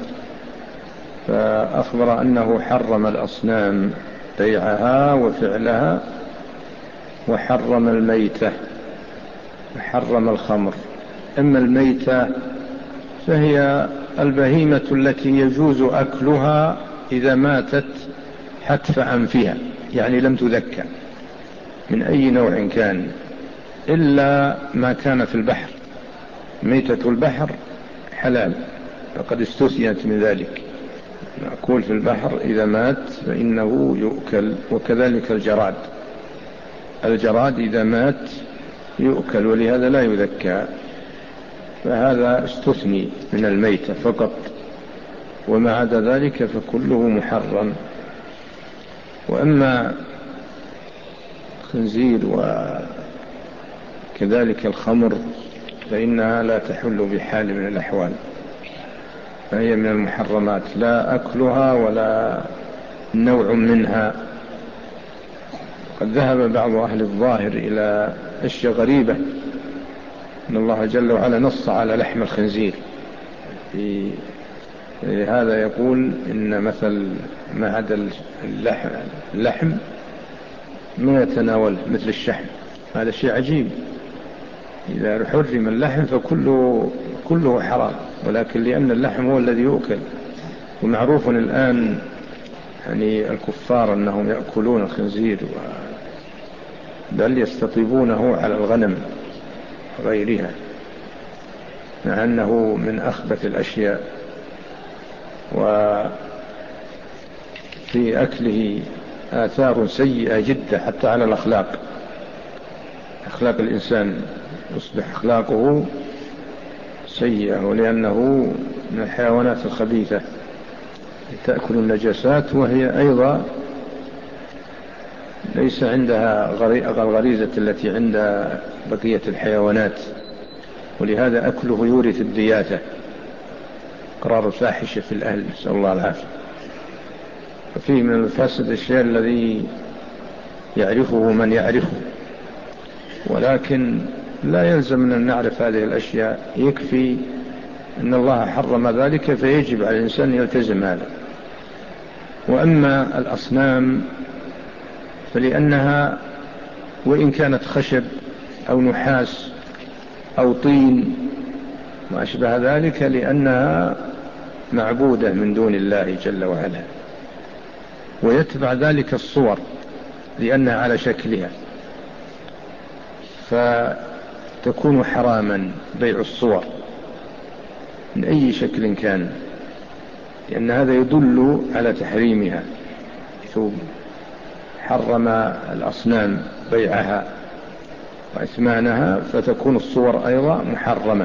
فأخبر أنه حرم الأصنام بيعها وفعلها، وحرم الميتة وحرم الخمر. أما الميتة فهي البهيمة التي يجوز أكلها إذا ماتت حتف أنفها، يعني لم تذكى من أي نوع كان إلا ما كان في البحر. ميتة البحر حلال فقد استثنت من ذلك. مأكول في البحر إذا مات فإنه يؤكل. وكذلك الجراد، الجراد إذا مات يؤكل ولهذا لا يذكى، فهذا استثني من الميتة فقط، وما عدا ذلك فكله محرم. وأما الخنزير وكذلك الخمر فإنها لا تحل بحال من الأحوال، فهي من المحرمات، لا أكلها ولا نوع منها. قد ذهب بعض أهل الظاهر إلى أشياء غريبة، إن الله جل وعلا نص على لحم الخنزير، في هذا يقول إن مثل ما عدا اللحم, اللحم ما يتناول مثل الشحم. هذا شيء عجيب، إذا حرم اللحم فكله كله حرام، ولكن لأن اللحم هو الذي يؤكل. ومعروف الآن يعني الكفار أنهم يأكلون الخنزير، بل يستطيبونه على الغنم غيرها، مع أنه من أخبث الأشياء، وفي أكله آثار سيئة جدا حتى على الأخلاق. أخلاق الإنسان يصبح أخلاقه سيئة، ولأنه من الحيوانات الخبيثة تأكل النجاسات، وهي أيضا ليس عندها الغريزة التي عند بقية الحيوانات، ولهذا أكله يورث الدياثة، قرار الفاحشة في الأهل، نسأل الله العافية. ففيه من الفاسد الشيء الذي يعرفه من يعرفه، ولكن لا يلزم أن نعرف هذه الأشياء، يكفي أن الله حرم ذلك فيجب على الإنسان يلتزم هذا. وأما الأصنام فلأنها وإن كانت خشب أو نحاس أو طين ما أشبه ذلك، لأنها معبودة من دون الله جل وعلا، ويتبع ذلك الصور لأنها على شكلها، فتكون حراما بيع الصور من أي شكل كان، لأن هذا يدل على تحريمها. حرم الأصنام بيعها وإثمانها، فتكون الصور أيضا محرمة.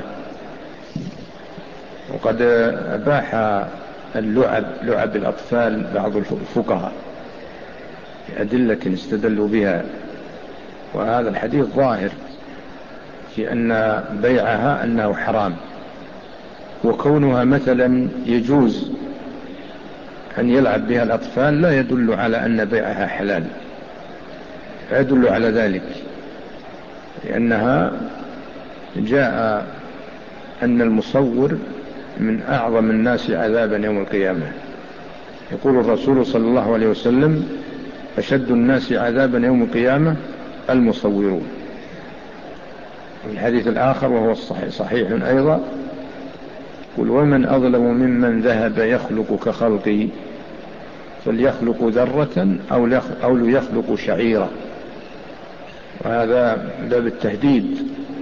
وقد أباح اللعب لعب الأطفال بعض الفقهاء بأدلة استدلوا بها، وهذا الحديث ظاهر في أن بيعها أنه حرام، وكونها مثلا يجوز أن يلعب بها الأطفال لا يدل على أن بيعها حلال، لا يدل على ذلك، لأنها جاء أن المصور من أعظم الناس عذابا يوم القيامة. يقول الرسول صلى الله عليه وسلم: أشد الناس عذابا يوم القيامة المصورون. في الحديث الآخر وهو الصحيح صحيح أيضا: قل ومن أظلم ممن ذهب يخلق كخلقي فليخلق ذرة أو ليخلق شعيرة. وهذا باب التهديد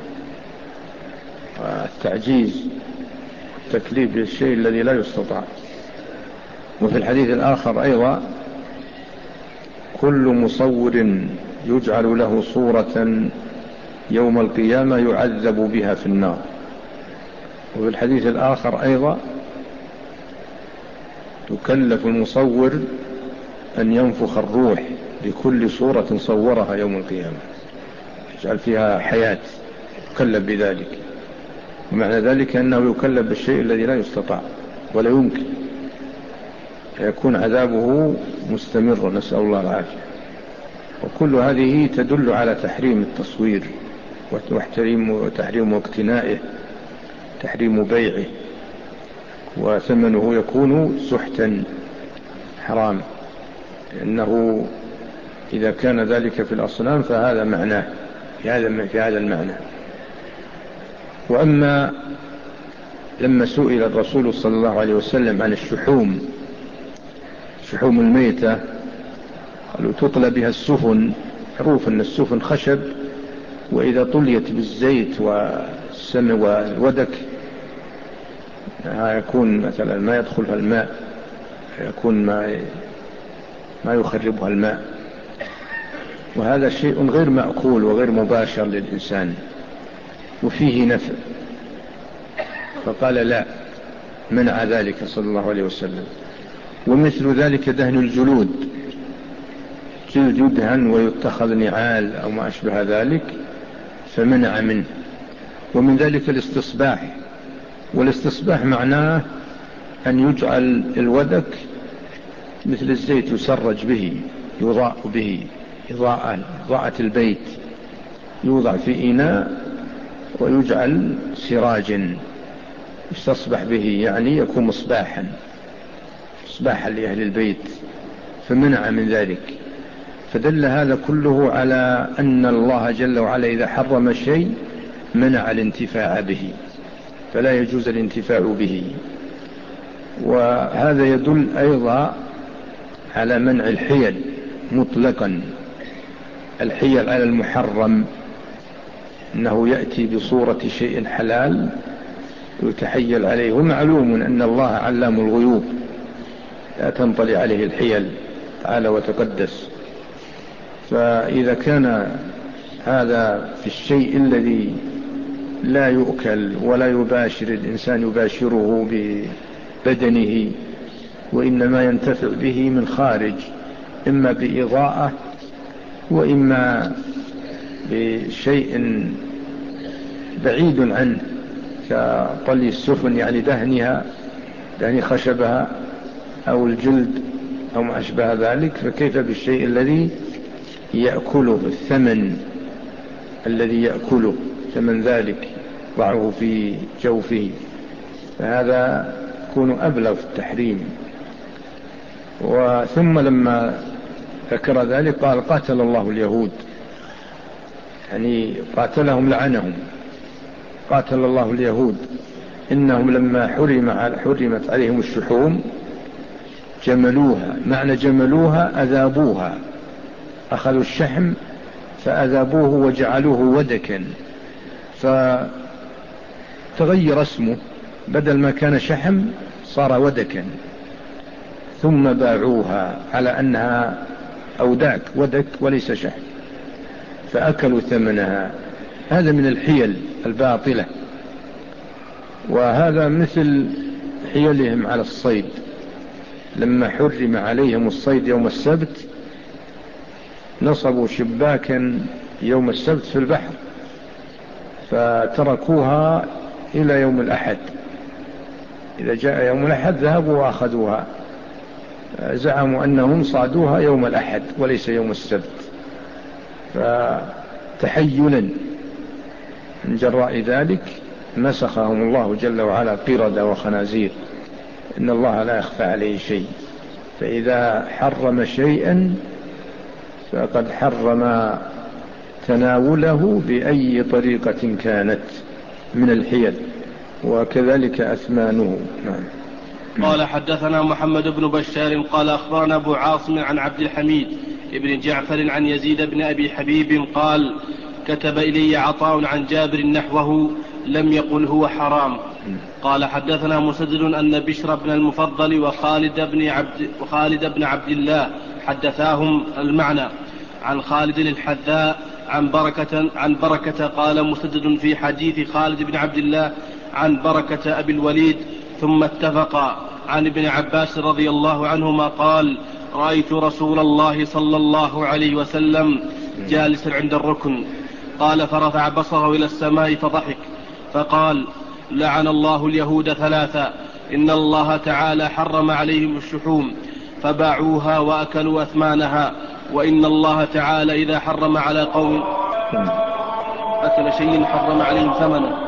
والتعجيز والتكليف بالشيء الذي لا يستطاع. وفي الحديث الآخر أيضا: كل مصور يجعل له صورة يوم القيامة يعذب بها في النار. وفي الحديث الآخر أيضا: يكلف المصور أن ينفخ الروح بكل صورة صورها يوم القيامة، يجعل فيها حياة، يكلف بذلك. ومعنى ذلك أنه يكلف بالشيء الذي لا يستطاع ولا يمكن، يكون عذابه مستمر، نسأل الله العافية. وكل هذه تدل على تحريم التصوير وتحريم اقتنائه، تحريم بيعه، وثمنه يكون سحتا حرام، لأنه إذا كان ذلك في الأصنام فهذا معناه في هذا في هذا المعنى. وأما لما سئل الرسول صلى الله عليه وسلم عن الشحوم شحوم الميتة، قالوا تطلى بها السفن. معروف أن السفن خشب، وإذا طليت بالزيت والسم والودك يكون مثلا ما يدخلها الماء، يكون ما ما يخربها الماء، وهذا شيء غير مأكول وغير مباشر للإنسان وفيه نفع. فقال لا، منع ذلك صلى الله عليه وسلم. ومثل ذلك دهن الجلود، جلد يدهن ويتخذ نعال أو ما أشبه ذلك، فمنع منه. ومن ذلك الاستصباح، والاستصباح معناه أن يجعل الودك مثل الزيت يسرج به، يضاء به إضاءة إضاءة البيت، يوضع في إناء ويجعل سراجا يستصبح به، يعني يكون مصباحا مصباحا لأهل البيت، فمنع من ذلك. فدل هذا كله على أن الله جل وعلا إذا حرم شيء منع الانتفاع به، فلا يجوز الانتفاع به. وهذا يدل أيضا على منع الحيل مطلقا، الحيل على المحرم، أنه يأتي بصورة شيء حلال ويتحيل عليه. ومعلوم أن الله علام الغيوب لا تنطلي عليه الحيل تعالى وتقدس. فإذا كان هذا في الشيء الذي لا يؤكل ولا يباشر الإنسان يباشره ببدنه، وإنما ينتفع به من خارج، إما بإضاءة وإما بشيء بعيد عنه كطلي السفن، يعني دهنها دهن خشبها أو الجلد أو ما أشبه ذلك، فكيف بالشيء الذي يأكله، الثمن الذي يأكله ثمن ذلك ضعه في جوفه، فهذا يكون أبلغ في التحريم. وثم لما ذكر ذلك قال قاتل الله اليهود، يعني قاتلهم لعنهم، قاتل الله اليهود إنهم لما حرم حرمت عليهم الشحوم جملوها. معنى جملوها أذابوها، أخذوا الشحم فأذابوه وجعلوه ودكا، فتغير اسمه، بدل ما كان شحم صار ودكا، ثم باعوها على أنها أو داك ودك وليس شحم، فأكلوا ثمنها. هذا من الحيل الباطلة، وهذا مثل حيلهم على الصيد. لما حرم عليهم الصيد يوم السبت نصبوا شباكا يوم السبت في البحر فتركوها إلى يوم الأحد. إذا جاء يوم الأحد ذهبوا وأخذوها، زعموا أنهم صادوها يوم الأحد وليس يوم السبت، فتحيلا من جراء ذلك مسخهم الله جل وعلا قردة وخنازير. إن الله لا يخفى عليه شيء، فإذا حرم شيئا فقد حرم تناوله بأي طريقة كانت من الحيل، وكذلك أثمانه. نعم. قال حدثنا محمد بن بشار قال أخبرنا أبو عاصم عن عبد الحميد ابن جعفر عن يزيد بن أبي حبيب قال كتب إلي عطاء عن جابر نحوه لم يقل هو حرام. قال حدثنا مسدد أن بشر بن المفضل وخالد بن عبد, وخالد بن عبد الله حدثاهم المعنى عن خالد الحذاء عن بركة, عن بركة. قال مسدد في حديث خالد بن عبد الله عن بركة أبي الوليد ثم اتفقا عن ابن عباس رضي الله عنهما قال رأيت رسول الله صلى الله عليه وسلم جالسا عند الركن. قال فرفع بصره إلى السماء فضحك فقال لعن الله اليهود ثلاثا إن الله تعالى حرم عليهم الشحوم فباعوها وأكلوا أثمانها، وإن الله تعالى إذا حرم على قوم أكل شيء حرم عليهم ثمنه.